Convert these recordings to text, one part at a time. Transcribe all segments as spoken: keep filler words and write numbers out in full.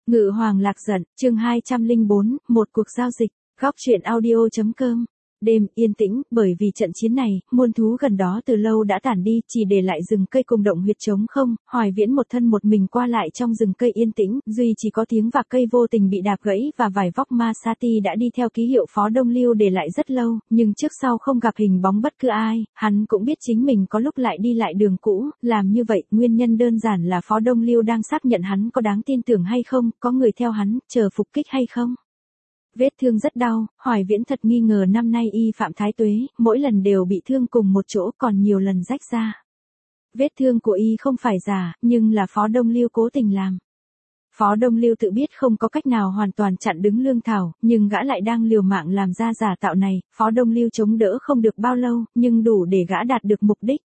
Ngự hoàng lạc giận, chương hai trăm lẻ bốn, một cuộc giao dịch, góc truyện audio.com. Đêm yên tĩnh, bởi vì trận chiến này, muôn thú gần đó từ lâu đã tản đi, chỉ để lại rừng cây cùng động huyệt trống không. Hoài Viễn một thân một mình qua lại trong rừng cây yên tĩnh, duy chỉ có tiếng vạc cây vô tình bị đạp gãy và vài vóc ma sa ti đã đi theo ký hiệu Phó Đông Lưu để lại rất lâu, nhưng trước sau không gặp hình bóng bất cứ ai. Hắn cũng biết chính mình có lúc lại đi lại đường cũ, làm như vậy, nguyên nhân đơn giản là Phó Đông Lưu đang xác nhận hắn có đáng tin tưởng hay không, có người theo hắn, chờ phục kích hay không. Vết thương rất đau, Hoài Viễn thật nghi ngờ năm nay y phạm thái tuế, mỗi lần đều bị thương cùng một chỗ, còn nhiều lần rách ra. Vết thương của y không phải giả, nhưng là Phó Đông Lưu cố tình làm. Phó Đông Lưu tự biết không có cách nào hoàn toàn chặn đứng Lương Thảo, nhưng gã lại đang liều mạng làm ra giả tạo này. Phó Đông Lưu chống đỡ không được bao lâu, nhưng đủ để gã đạt được mục đích.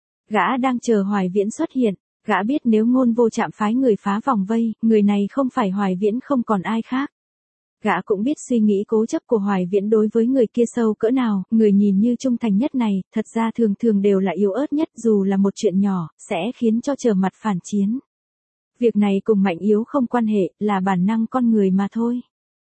Gã đang chờ Hoài Viễn xuất hiện. Gã biết nếu Ngôn Vô Trạm phái người phá vòng vây, người này không phải Hoài Viễn không còn ai khác. Gã cũng biết suy nghĩ cố chấp của Hoài Viễn đối với người kia sâu cỡ nào, người nhìn như trung thành nhất này, thật ra thường thường đều là yếu ớt nhất, dù là một chuyện nhỏ, sẽ khiến cho trở mặt phản chiến. Việc này cùng mạnh yếu không quan hệ, là bản năng con người mà thôi.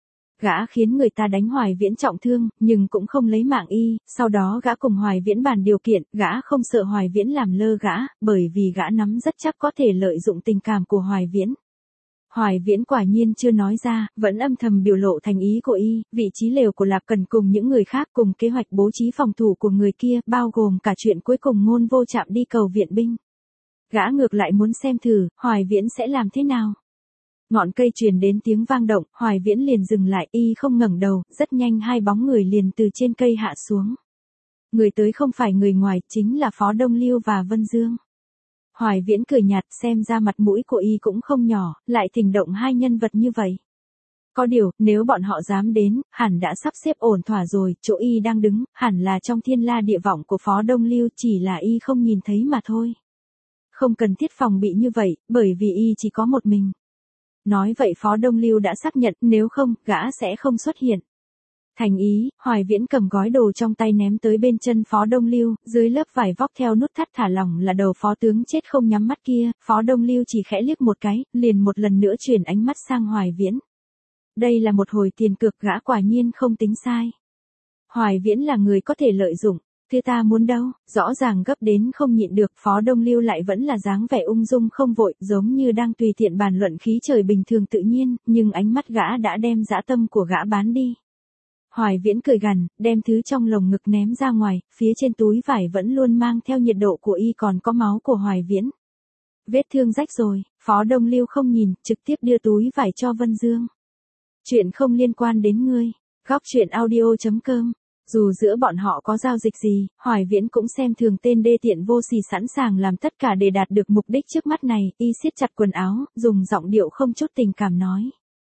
Gã khiến người ta đánh Hoài Viễn trọng thương, nhưng cũng không lấy mạng y, sau đó gã cùng Hoài Viễn bàn điều kiện, gã không sợ Hoài Viễn làm lơ gã, bởi vì gã nắm rất chắc có thể lợi dụng tình cảm của Hoài Viễn. Hoài Viễn quả nhiên chưa nói ra, vẫn âm thầm biểu lộ thành ý của y, vị trí lều của Lạc Cần cùng những người khác cùng kế hoạch bố trí phòng thủ của người kia, bao gồm cả chuyện cuối cùng Ngôn Vô Trạm đi cầu viện binh. Gã ngược lại muốn xem thử, Hoài Viễn sẽ làm thế nào. Ngọn cây truyền đến tiếng vang động, Hoài Viễn liền dừng lại, y không ngẩng đầu, rất nhanh hai bóng người liền từ trên cây hạ xuống. Người tới không phải người ngoài, chính là Phó Đông Lưu và Vân Dương. Hoài Viễn cười nhạt, xem ra mặt mũi của y cũng không nhỏ, lại thỉnh động hai nhân vật như vậy. Có điều, nếu bọn họ dám đến, hẳn đã sắp xếp ổn thỏa rồi, chỗ y đang đứng, hẳn là trong thiên la địa vọng của Phó Đông Lưu, chỉ là y không nhìn thấy mà thôi. Không cần thiết phòng bị như vậy, bởi vì y chỉ có một mình. Nói vậy Phó Đông Lưu đã xác nhận, nếu không, gã sẽ không xuất hiện. Thành ý, Hoài Viễn cầm gói đồ trong tay ném tới bên chân Phó Đông Lưu, dưới lớp vải vóc theo nút thắt thả lỏng là đầu phó tướng chết không nhắm mắt kia, Phó Đông Lưu chỉ khẽ liếc một cái, liền một lần nữa chuyển ánh mắt sang Hoài Viễn. Đây là một hồi tiền cược, gã quả nhiên không tính sai. Hoài Viễn là người có thể lợi dụng, thứ ta muốn đâu, rõ ràng gấp đến không nhịn được, Phó Đông Lưu lại vẫn là dáng vẻ ung dung không vội, giống như đang tùy tiện bàn luận khí trời bình thường tự nhiên, nhưng ánh mắt gã đã đem dã tâm của gã bán đi. Hoài Viễn cười gằn, đem thứ trong lồng ngực ném ra ngoài, phía trên túi vải vẫn luôn mang theo nhiệt độ của y còn có máu của Hoài Viễn. Vết thương rách rồi, Phó Đông Lưu không nhìn, trực tiếp đưa túi vải cho Vân Dương. Chuyện không liên quan đến ngươi, góc truyện audio.com. Dù giữa bọn họ có giao dịch gì, Hoài Viễn cũng xem thường tên đê tiện vô sỉ sẵn sàng làm tất cả để đạt được mục đích trước mắt này, y siết chặt quần áo, dùng giọng điệu không chút tình cảm nói.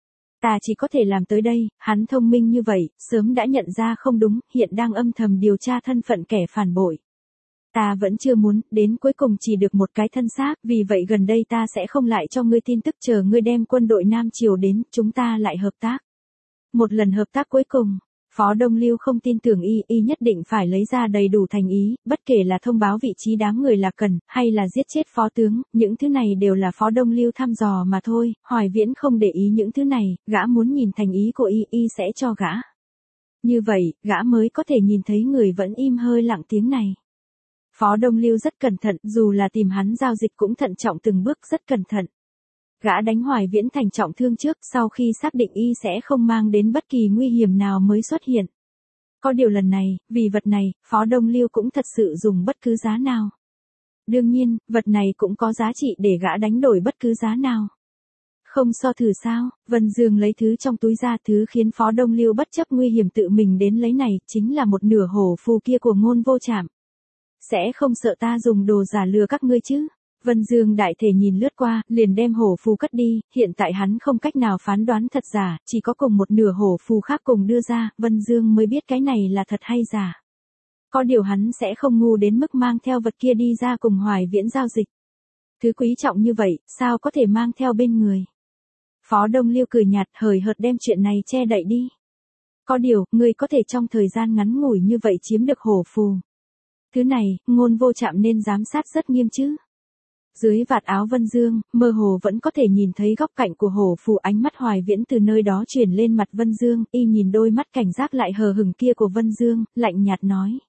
Ta chỉ có thể làm tới đây, hắn thông minh như vậy, sớm đã nhận ra không đúng, hiện đang âm thầm điều tra thân phận kẻ phản bội. Ta vẫn chưa muốn, đến cuối cùng chỉ được một cái thân xác, vì vậy gần đây ta sẽ không lại cho ngươi tin tức, chờ ngươi đem quân đội Nam Triều đến, chúng ta lại hợp tác. Một lần hợp tác cuối cùng, Phó Đông Lưu không tin tưởng y, y nhất định phải lấy ra đầy đủ thành ý, bất kể là thông báo vị trí đám người Lạc Cần, hay là giết chết phó tướng, những thứ này đều là Phó Đông Lưu thăm dò mà thôi, Hoài Viễn không để ý những thứ này, gã muốn nhìn thành ý của y, y sẽ cho gã. Như vậy, gã mới có thể nhìn thấy người vẫn im hơi lặng tiếng này. Phó Đông Lưu rất cẩn thận, dù là tìm hắn giao dịch cũng thận trọng từng bước, rất cẩn thận. Gã đánh Hoài Viễn thành trọng thương trước, sau khi xác định y sẽ không mang đến bất kỳ nguy hiểm nào mới xuất hiện. Có điều lần này, vì vật này, Phó Đông Lưu cũng thật sự dùng bất cứ giá nào. Đương nhiên, vật này cũng có giá trị để gã đánh đổi bất cứ giá nào. Không so thử sao, Vân Dương lấy thứ trong túi ra, thứ khiến Phó Đông Lưu bất chấp nguy hiểm tự mình đến lấy này, chính là một nửa hổ phù kia của Ngôn Vô Trạm. Sẽ không sợ ta dùng đồ giả lừa các ngươi chứ? Vân Dương đại thể nhìn lướt qua, liền đem hổ phù cất đi, hiện tại hắn không cách nào phán đoán thật giả, chỉ có cùng một nửa hổ phù khác cùng đưa ra, Vân Dương mới biết cái này là thật hay giả. Có điều hắn sẽ không ngu đến mức mang theo vật kia đi ra cùng Hoài Viễn giao dịch. Thứ quý trọng như vậy, sao có thể mang theo bên người? Phó Đông Lưu cười nhạt, hời hợt đem chuyện này che đậy đi. Có điều, ngươi có thể trong thời gian ngắn ngủi như vậy chiếm được hổ phù. Thứ này, Ngôn Vô Trạm nên giám sát rất nghiêm chứ. Dưới vạt áo Vân Dương, mơ hồ vẫn có thể nhìn thấy góc cạnh của hổ phù, ánh mắt Hoài Viễn từ nơi đó chuyển lên mặt Vân Dương, y nhìn đôi mắt cảnh giác lại hờ hững kia của Vân Dương, lạnh nhạt nói.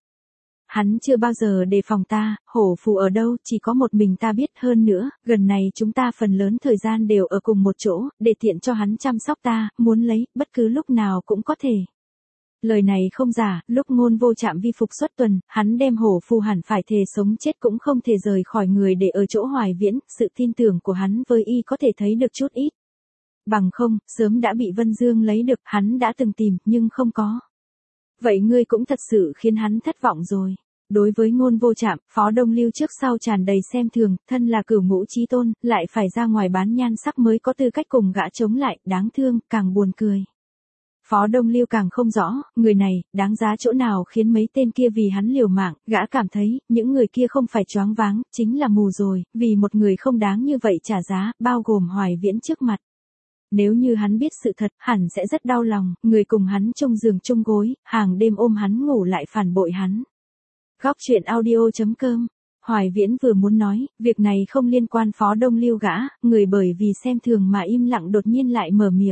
Hắn chưa bao giờ đề phòng ta, hổ phù ở đâu, chỉ có một mình ta biết, hơn nữa, gần này chúng ta phần lớn thời gian đều ở cùng một chỗ, để tiện cho hắn chăm sóc ta, muốn lấy, bất cứ lúc nào cũng có thể. Lời này không giả, lúc Ngôn Vô Trạm vi phục xuất tuần, hắn đem hổ phù hẳn phải thề sống chết cũng không thể rời khỏi người để ở chỗ Hoài Viễn, sự tin tưởng của hắn với y có thể thấy được chút ít. Bằng không, sớm đã bị Vân Dương lấy được, hắn đã từng tìm, nhưng không có. Vậy ngươi cũng thật sự khiến hắn thất vọng rồi. Đối với Ngôn Vô Trạm, Phó Đông Lưu trước sau tràn đầy xem thường, thân là cửu ngũ chí tôn, lại phải ra ngoài bán nhan sắc mới có tư cách cùng gã chống lại, đáng thương, càng buồn cười. Phó Đông Lưu càng không rõ, người này, đáng giá chỗ nào khiến mấy tên kia vì hắn liều mạng, gã cảm thấy, những người kia không phải choáng váng, chính là mù rồi, vì một người không đáng như vậy trả giá, bao gồm Hoài Viễn trước mặt. Nếu như hắn biết sự thật, hẳn sẽ rất đau lòng, người cùng hắn chung giường chung gối, hàng đêm ôm hắn ngủ lại phản bội hắn. Góc truyện audio chấm com. Hoài Viễn vừa muốn nói, việc này không liên quan Phó Đông Lưu gã, người bởi vì xem thường mà im lặng đột nhiên lại mở miệng.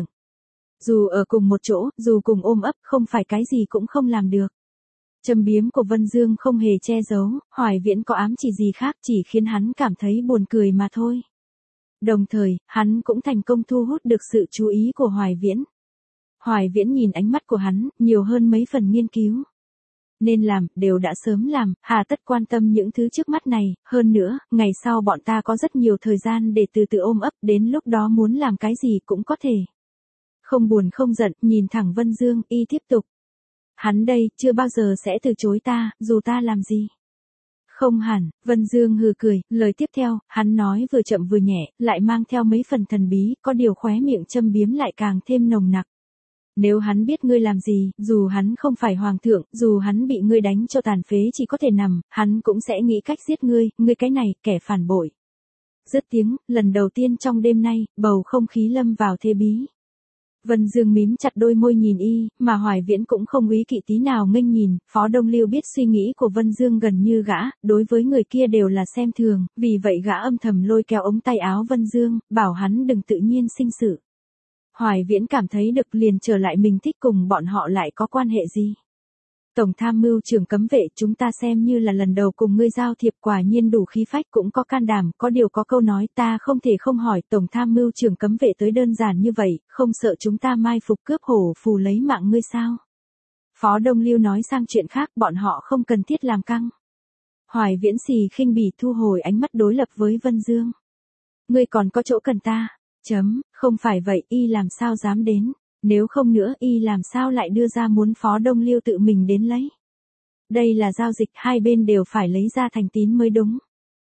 Dù ở cùng một chỗ, dù cùng ôm ấp, không phải cái gì cũng không làm được. Châm biếm của Vân Dương không hề che giấu, Hoài Viễn có ám chỉ gì khác, chỉ khiến hắn cảm thấy buồn cười mà thôi. Đồng thời, hắn cũng thành công thu hút được sự chú ý của Hoài Viễn. Hoài Viễn nhìn ánh mắt của hắn, nhiều hơn mấy phần nghiên cứu. Nên làm, đều đã sớm làm, hà tất quan tâm những thứ trước mắt này, hơn nữa, ngày sau bọn ta có rất nhiều thời gian để từ từ ôm ấp, đến lúc đó muốn làm cái gì cũng có thể. Không buồn không giận, nhìn thẳng Vân Dương, y tiếp tục. Hắn đây, chưa bao giờ sẽ từ chối ta, dù ta làm gì. Không hẳn, Vân Dương hừ cười, lời tiếp theo, hắn nói vừa chậm vừa nhẹ, lại mang theo mấy phần thần bí, có điều khóe miệng châm biếm lại càng thêm nồng nặc. Nếu hắn biết ngươi làm gì, dù hắn không phải hoàng thượng, dù hắn bị ngươi đánh cho tàn phế chỉ có thể nằm, hắn cũng sẽ nghĩ cách giết ngươi, ngươi cái này, kẻ phản bội. Dứt tiếng, lần đầu tiên trong đêm nay, bầu không khí lâm vào thế bí. Vân Dương mím chặt đôi môi nhìn y, mà Hoài Viễn cũng không úy kỵ tí nào nghênh nhìn, Phó Đông Lưu biết suy nghĩ của Vân Dương gần như gã, đối với người kia đều là xem thường, vì vậy gã âm thầm lôi kéo ống tay áo Vân Dương, bảo hắn đừng tự nhiên sinh sự. Hoài Viễn cảm thấy được liền trở lại mình thích cùng bọn họ lại có quan hệ gì. Tổng tham mưu trưởng cấm vệ, chúng ta xem như là lần đầu cùng ngươi giao thiệp, quả nhiên đủ khí phách, cũng có can đảm, có điều có câu nói ta không thể không hỏi, tổng tham mưu trưởng cấm vệ tới đơn giản như vậy, không sợ chúng ta mai phục cướp hổ phù lấy mạng ngươi sao? Phó Đông Lưu nói sang chuyện khác, bọn họ không cần thiết làm căng. Hoài Viễn xì khinh bỉ thu hồi ánh mắt đối lập với Vân Dương. Ngươi còn có chỗ cần ta? Chấm, không phải vậy, y làm sao dám đến? Nếu không nữa, y làm sao lại đưa ra muốn Phó Đông Lưu tự mình đến lấy? Đây là giao dịch, hai bên đều phải lấy ra thành tín mới đúng.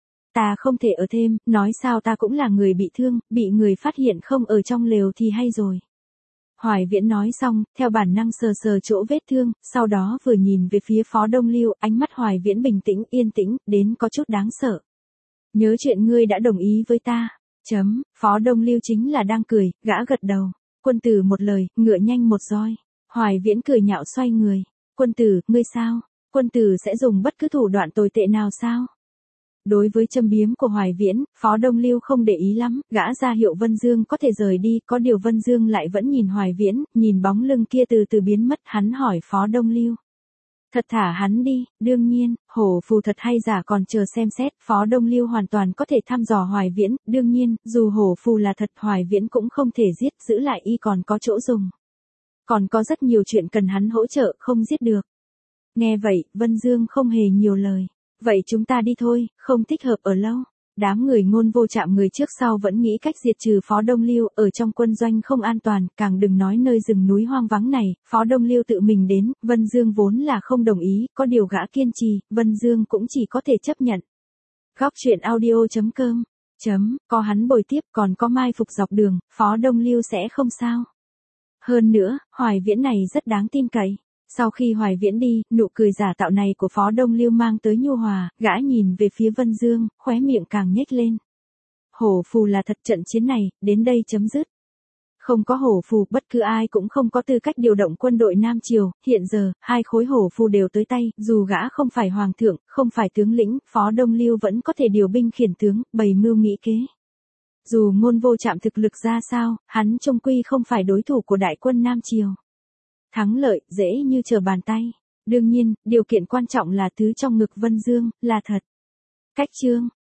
Ta không thể ở thêm, nói sao ta cũng là người bị thương, bị người phát hiện không ở trong lều thì hay rồi. Hoài Viễn nói xong, theo bản năng sờ sờ chỗ vết thương, sau đó vừa nhìn về phía Phó Đông Lưu, ánh mắt Hoài Viễn bình tĩnh, yên tĩnh, đến có chút đáng sợ. Nhớ chuyện ngươi đã đồng ý với ta. Chấm, Phó Đông Lưu chính là đang cười, gã gật đầu. Quân tử một lời, ngựa nhanh một roi. Hoài Viễn cười nhạo xoay người. Quân tử, ngươi sao? Quân tử sẽ dùng bất cứ thủ đoạn tồi tệ nào sao? Đối với châm biếm của Hoài Viễn, Phó Đông Lưu không để ý lắm, gã ra hiệu Vân Dương có thể rời đi, có điều Vân Dương lại vẫn nhìn Hoài Viễn, nhìn bóng lưng kia từ từ biến mất, hắn hỏi Phó Đông Lưu. Thật thả hắn đi, đương nhiên, hổ phù thật hay giả còn chờ xem xét, Phó Đông Lưu hoàn toàn có thể thăm dò Hoài Viễn, đương nhiên, dù hổ phù là thật Hoài Viễn cũng không thể giết, giữ lại y còn có chỗ dùng. Còn có rất nhiều chuyện cần hắn hỗ trợ, không giết được. Nghe vậy, Vân Dương không hề nhiều lời. Vậy chúng ta đi thôi, không thích hợp ở lâu. Đám người Ngôn Vô Trạm người trước sau vẫn nghĩ cách diệt trừ Phó Đông Lưu, ở trong quân doanh không an toàn, càng đừng nói nơi rừng núi hoang vắng này, Phó Đông Lưu tự mình đến, Vân Dương vốn là không đồng ý, có điều gã kiên trì, Vân Dương cũng chỉ có thể chấp nhận. Góc truyện audio chấm com. Chấm, có hắn bồi tiếp còn có mai phục dọc đường, Phó Đông Lưu sẽ không sao. Hơn nữa, Hoài Viễn này rất đáng tin cậy. Sau khi Hoài Viễn đi, nụ cười giả tạo này của Phó Đông Lưu mang tới nhu hòa, gã nhìn về phía Vân Dương, khóe miệng càng nhếch lên. Hổ phù là thật, trận chiến này, đến đây chấm dứt. Không có hổ phù, bất cứ ai cũng không có tư cách điều động quân đội Nam Triều, hiện giờ, hai khối hổ phù đều tới tay, dù gã không phải hoàng thượng, không phải tướng lĩnh, Phó Đông Lưu vẫn có thể điều binh khiển tướng, bày mưu nghĩ kế. Dù Ngôn Vô Trạm thực lực ra sao, hắn chung quy không phải đối thủ của đại quân Nam Triều. Thắng lợi, dễ như trở bàn tay. Đương nhiên, điều kiện quan trọng là thứ trong ngực Vân Dương, là thật. Cách chương